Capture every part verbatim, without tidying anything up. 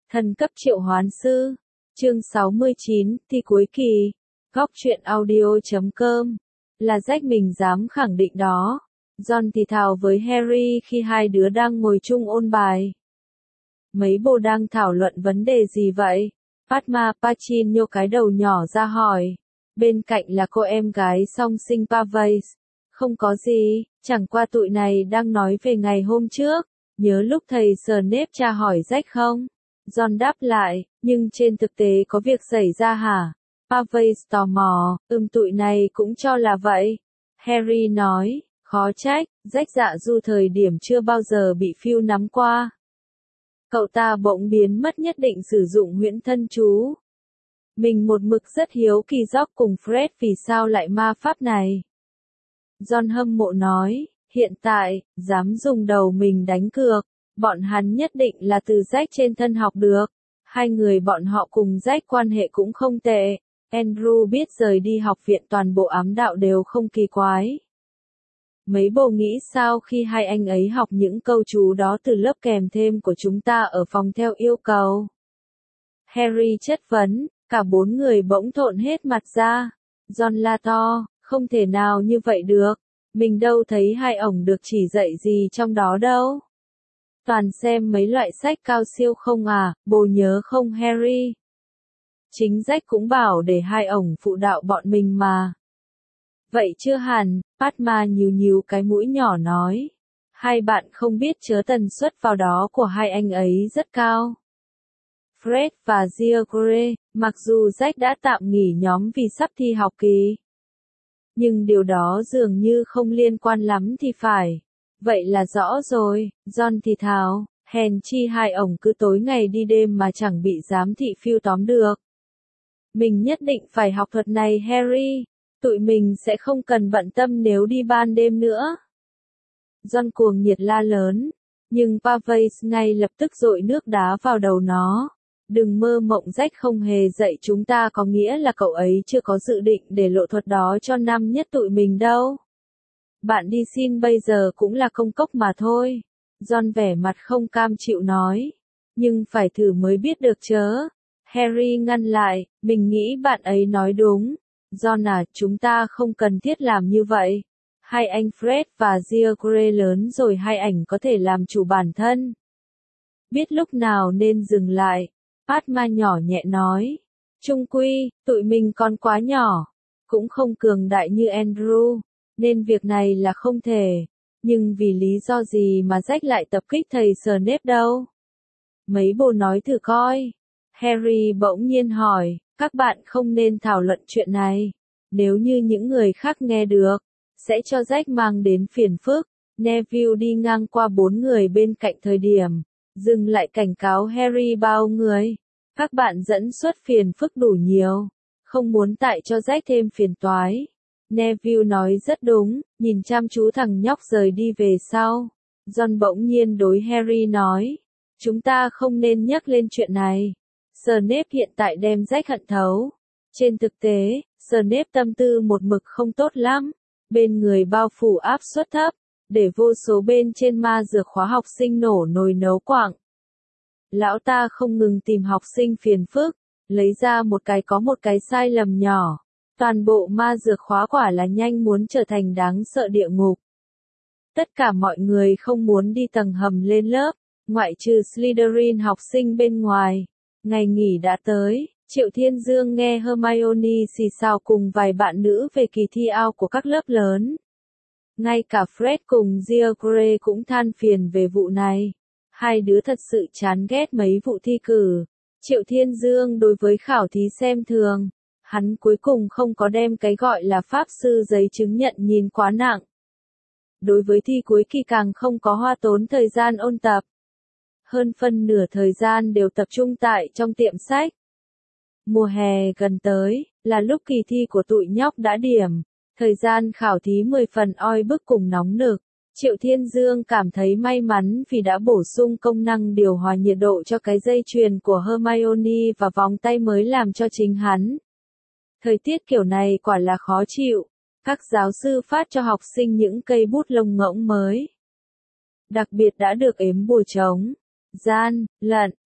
Thần cấp triệu hoán sư. Chương sáu mươi chín, thi cuối kỳ. Góc truyện audio chấm com. Là Jack mình dám khẳng định đó. John thì thào với Harry khi hai đứa đang ngồi chung ôn bài. Mấy bồ đang thảo luận vấn đề gì vậy? Padma Pachin nhô cái đầu nhỏ ra hỏi. Bên cạnh là cô em gái song sinh Pavase. Không có gì, chẳng qua tụi này đang nói về ngày hôm trước. Nhớ lúc thầy Snape tra hỏi Jack không? John đáp lại, nhưng trên thực tế có việc xảy ra hả? Pavase tò mò, ừm tụi này cũng cho là vậy. Harry nói, khó trách, Jack dạ du thời điểm chưa bao giờ bị Phil nắm qua. Cậu ta bỗng biến mất nhất định sử dụng huyễn thân chú. Mình một mực rất hiếu kỳ George cùng Fred vì sao lại ma pháp này. John hâm mộ nói, hiện tại, dám dùng đầu mình đánh cược, bọn hắn nhất định là từ Jack trên thân học được. Hai người bọn họ cùng Jack quan hệ cũng không tệ. Andrew biết rời đi học viện toàn bộ ám đạo đều không kỳ quái. Mấy bồ nghĩ sao khi hai anh ấy học những câu chú đó từ lớp kèm thêm của chúng ta ở phòng theo yêu cầu? Harry chất vấn, cả bốn người bỗng thộn hết mặt ra. John la to, không thể nào như vậy được. Mình đâu thấy hai ổng được chỉ dạy gì trong đó đâu. Toàn xem mấy loại sách cao siêu không à, bồ nhớ không Harry? Chính Jack cũng bảo để hai ổng phụ đạo bọn mình mà. Vậy chưa hẳn, Padma nhíu nhíu cái mũi nhỏ nói. Hai bạn không biết chớ tần suất vào đó của hai anh ấy rất cao. Fred và George, mặc dù Jack đã tạm nghỉ nhóm vì sắp thi học kỳ. Nhưng điều đó dường như không liên quan lắm thì phải. Vậy là rõ rồi, John thì thào, hèn chi hai ổng cứ tối ngày đi đêm mà chẳng bị giám thị Phil tóm được. Mình nhất định phải học thuật này Harry, tụi mình sẽ không cần bận tâm nếu đi ban đêm nữa. John cuồng nhiệt la lớn, nhưng Pavase ngay lập tức dội nước đá vào đầu nó. Đừng mơ mộng Jack không hề dạy chúng ta có nghĩa là cậu ấy chưa có dự định để lộ thuật đó cho năm nhất tụi mình đâu. Bạn đi xin bây giờ cũng là công cốc mà thôi. John vẻ mặt không cam chịu nói. Nhưng phải thử mới biết được chớ. Harry ngăn lại, mình nghĩ bạn ấy nói đúng. John à, chúng ta không cần thiết làm như vậy. Hai anh Fred và George lớn rồi hai ảnh có thể làm chủ bản thân. Biết lúc nào nên dừng lại. Padma nhỏ nhẹ nói. Chung quy, tụi mình còn quá nhỏ. Cũng không cường đại như Andrew. Nên việc này là không thể. Nhưng vì lý do gì mà Jack lại tập kích thầy Snape đâu? Mấy bồ nói thử coi. Harry bỗng nhiên hỏi, các bạn không nên thảo luận chuyện này. Nếu như những người khác nghe được, sẽ cho Jack mang đến phiền phức. Neville đi ngang qua bốn người bên cạnh thời điểm, dừng lại cảnh cáo Harry bao người. Các bạn dẫn xuất phiền phức đủ nhiều, không muốn tại cho Jack thêm phiền toái. Neville nói rất đúng, nhìn chăm chú thằng nhóc rời đi về sau. John bỗng nhiên đối Harry nói, chúng ta không nên nhắc lên chuyện này. Snape hiện tại đem Jack hận thấu. Trên thực tế, Snape tâm tư một mực không tốt lắm. Bên người bao phủ áp suất thấp, để vô số bên trên ma dược khóa học sinh nổ nồi nấu quặng. Lão ta không ngừng tìm học sinh phiền phức, lấy ra một cái có một cái sai lầm nhỏ. Toàn bộ ma dược khóa quả là nhanh muốn trở thành đáng sợ địa ngục. Tất cả mọi người không muốn đi tầng hầm lên lớp, ngoại trừ Slytherin học sinh bên ngoài. Ngày nghỉ đã tới, Triệu Thiên Dương nghe Hermione xì xào cùng vài bạn nữ về kỳ thi ao của các lớp lớn. Ngay cả Fred cùng George cũng than phiền về vụ này. Hai đứa thật sự chán ghét mấy vụ thi cử. Triệu Thiên Dương đối với khảo thí xem thường. Hắn cuối cùng không có đem cái gọi là pháp sư giấy chứng nhận nhìn quá nặng. Đối với thi cuối kỳ càng không có hoa tốn thời gian ôn tập. Hơn phân nửa thời gian đều tập trung tại trong tiệm sách. Mùa hè gần tới, là lúc kỳ thi của tụi nhóc đã điểm. Thời gian khảo thí mười phần oi bức cùng nóng nực. Triệu Thiên Dương cảm thấy may mắn vì đã bổ sung công năng điều hòa nhiệt độ cho cái dây chuyền của Hermione và vòng tay mới làm cho chính hắn. Thời tiết kiểu này quả là khó chịu. Các giáo sư phát cho học sinh những cây bút lông ngỗng mới. Đặc biệt đã được ếm bùa chống, gian, lận,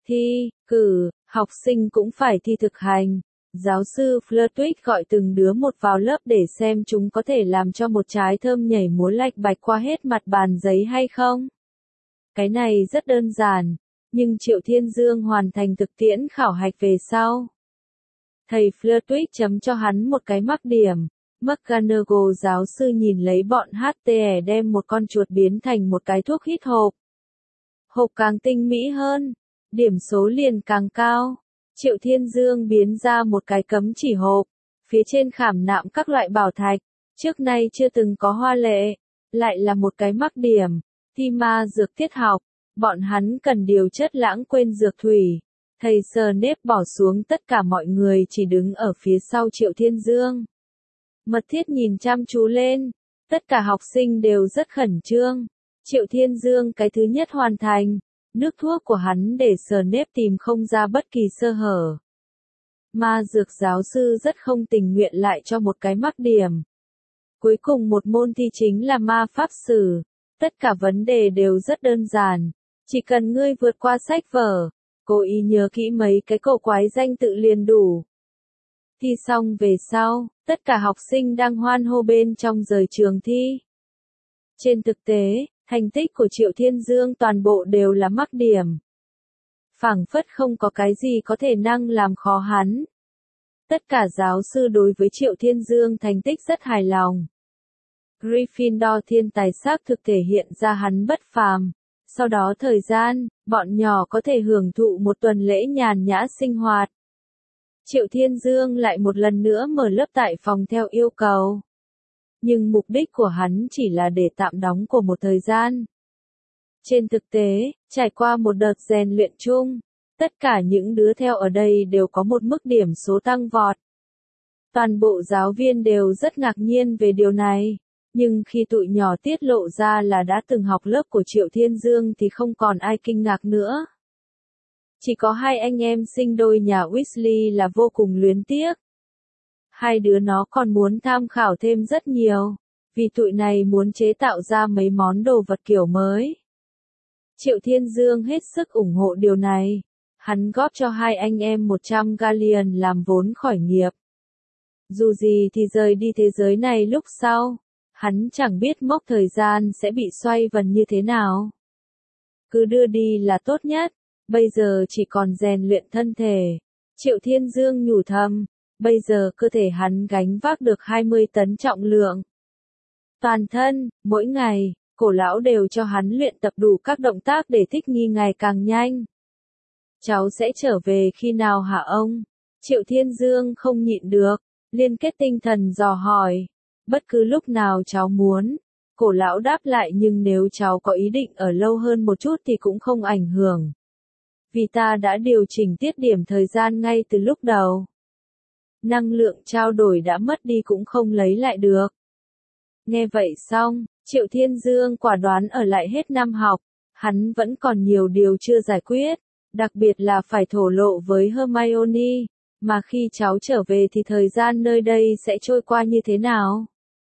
thi, cử, học sinh cũng phải thi thực hành. Giáo sư Flitwick gọi từng đứa một vào lớp để xem chúng có thể làm cho một trái thơm nhảy múa lạch bạch qua hết mặt bàn giấy hay không. Cái này rất đơn giản, nhưng Triệu Thiên Dương hoàn thành thực tiễn khảo hạch về sau. Thầy Flitwick chấm cho hắn một cái mắc điểm. McGonagall giáo sư nhìn lấy bọn hát tê e đem một con chuột biến thành một cái thuốc hít hộp. Hộp càng tinh mỹ hơn, điểm số liền càng cao. Triệu Thiên Dương biến ra một cái cấm chỉ hộp, phía trên khảm nạm các loại bảo thạch, trước nay chưa từng có hoa lệ, lại là một cái mắc điểm. Thi ma dược tiết học, bọn hắn cần điều chất lãng quên dược thủy. Thầy Snape bỏ xuống tất cả mọi người chỉ đứng ở phía sau Triệu Thiên Dương. Mật thiết nhìn chăm chú lên, tất cả học sinh đều rất khẩn trương. Triệu Thiên Dương cái thứ nhất hoàn thành, nước thuốc của hắn để Snape tìm không ra bất kỳ sơ hở. Ma dược giáo sư rất không tình nguyện lại cho một cái mắc điểm. Cuối cùng một môn thi chính là ma pháp sử. Tất cả vấn đề đều rất đơn giản, chỉ cần ngươi vượt qua sách vở, cố ý nhớ kỹ mấy cái cổ quái danh tự liền đủ. Thi xong về sau, tất cả học sinh đang hoan hô bên trong rời trường thi. Trên thực tế, thành tích của Triệu Thiên Dương toàn bộ đều là mắc điểm. Phảng phất không có cái gì có thể năng làm khó hắn. Tất cả giáo sư đối với Triệu Thiên Dương thành tích rất hài lòng. Gryffindor thiên tài xác thực thể hiện ra hắn bất phàm. Sau đó thời gian, bọn nhỏ có thể hưởng thụ một tuần lễ nhàn nhã sinh hoạt. Triệu Thiên Dương lại một lần nữa mở lớp tại phòng theo yêu cầu. Nhưng mục đích của hắn chỉ là để tạm đóng của một thời gian. Trên thực tế, trải qua một đợt rèn luyện chung, tất cả những đứa theo ở đây đều có một mức điểm số tăng vọt. Toàn bộ giáo viên đều rất ngạc nhiên về điều này. Nhưng khi tụi nhỏ tiết lộ ra là đã từng học lớp của Triệu Thiên Dương thì không còn ai kinh ngạc nữa. Chỉ có hai anh em sinh đôi nhà Weasley là vô cùng luyến tiếc. Hai đứa nó còn muốn tham khảo thêm rất nhiều, vì tụi này muốn chế tạo ra mấy món đồ vật kiểu mới. Triệu Thiên Dương hết sức ủng hộ điều này. Hắn góp cho hai anh em một trăm galleon làm vốn khởi nghiệp. Dù gì thì rời đi thế giới này lúc sau. Hắn chẳng biết mốc thời gian sẽ bị xoay vần như thế nào. Cứ đưa đi là tốt nhất, bây giờ chỉ còn rèn luyện thân thể. Triệu Thiên Dương nhủ thầm, bây giờ cơ thể hắn gánh vác được hai mươi tấn trọng lượng. Toàn thân, mỗi ngày, cổ lão đều cho hắn luyện tập đủ các động tác để thích nghi ngày càng nhanh. Cháu sẽ trở về khi nào hả ông? Triệu Thiên Dương không nhịn được, liên kết tinh thần dò hỏi. Bất cứ lúc nào cháu muốn. Cổ lão đáp lại, nhưng nếu cháu có ý định ở lâu hơn một chút thì cũng không ảnh hưởng. Vì ta đã điều chỉnh tiết điểm thời gian ngay từ lúc đầu. Năng lượng trao đổi đã mất đi cũng không lấy lại được. Nghe vậy xong, Triệu Thiên Dương quả đoán ở lại hết năm học. Hắn vẫn còn nhiều điều chưa giải quyết, đặc biệt là phải thổ lộ với Hermione. Mà khi cháu trở về thì thời gian nơi đây sẽ trôi qua như thế nào?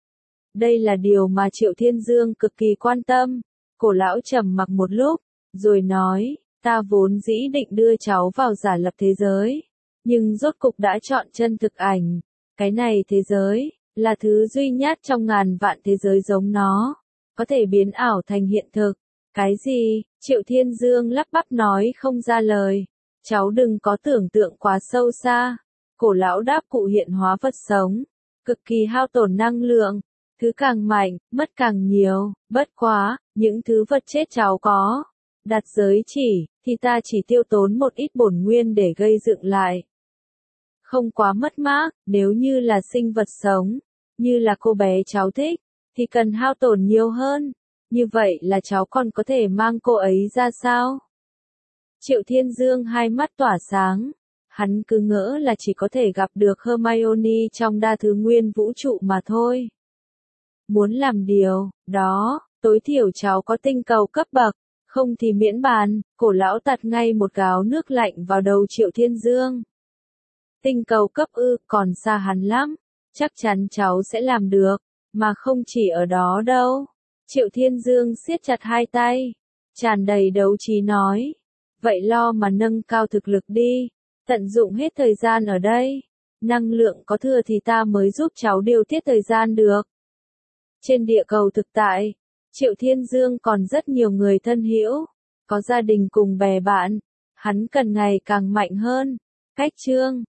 Đây là điều mà Triệu Thiên Dương cực kỳ quan tâm. Cổ lão trầm mặc một lúc, rồi nói, ta vốn dĩ định đưa cháu vào giả lập thế giới. Nhưng rốt cục đã chọn chân thực ảnh. Cái này thế giới, là thứ duy nhất trong ngàn vạn thế giới giống nó. Có thể biến ảo thành hiện thực. Cái gì? Triệu Thiên Dương lắp bắp nói không ra lời. Cháu đừng có tưởng tượng quá sâu xa. Cổ lão đáp, cụ hiện hóa vật sống. Cực kỳ hao tổn năng lượng. Thứ càng mạnh, mất càng nhiều. Bất quá, những thứ vật chết cháu có. Đặt giới chỉ, thì ta chỉ tiêu tốn một ít bổn nguyên để gây dựng lại. Không quá mất mát, nếu như là sinh vật sống. Như là cô bé cháu thích, thì cần hao tổn nhiều hơn. Như vậy là cháu còn có thể mang cô ấy ra sao? Triệu Thiên Dương hai mắt tỏa sáng. Hắn cứ ngỡ là chỉ có thể gặp được Hermione trong đa thứ nguyên vũ trụ mà thôi. Muốn làm điều, đó, tối thiểu cháu có tinh cầu cấp bậc, không thì miễn bàn. Cổ lão tạt ngay một gáo nước lạnh vào đầu Triệu Thiên Dương. Tinh cầu cấp ư, còn xa hắn lắm. Chắc chắn cháu sẽ làm được, mà không chỉ ở đó đâu. Triệu Thiên Dương siết chặt hai tay, tràn đầy đấu trí nói. Vậy lo mà nâng cao thực lực đi, tận dụng hết thời gian ở đây. Năng lượng có thừa thì ta mới giúp cháu điều tiết thời gian được. Trên địa cầu thực tại, Triệu Thiên Dương còn rất nhiều người thân hữu, có gia đình cùng bè bạn, hắn cần ngày càng mạnh hơn. Cách chương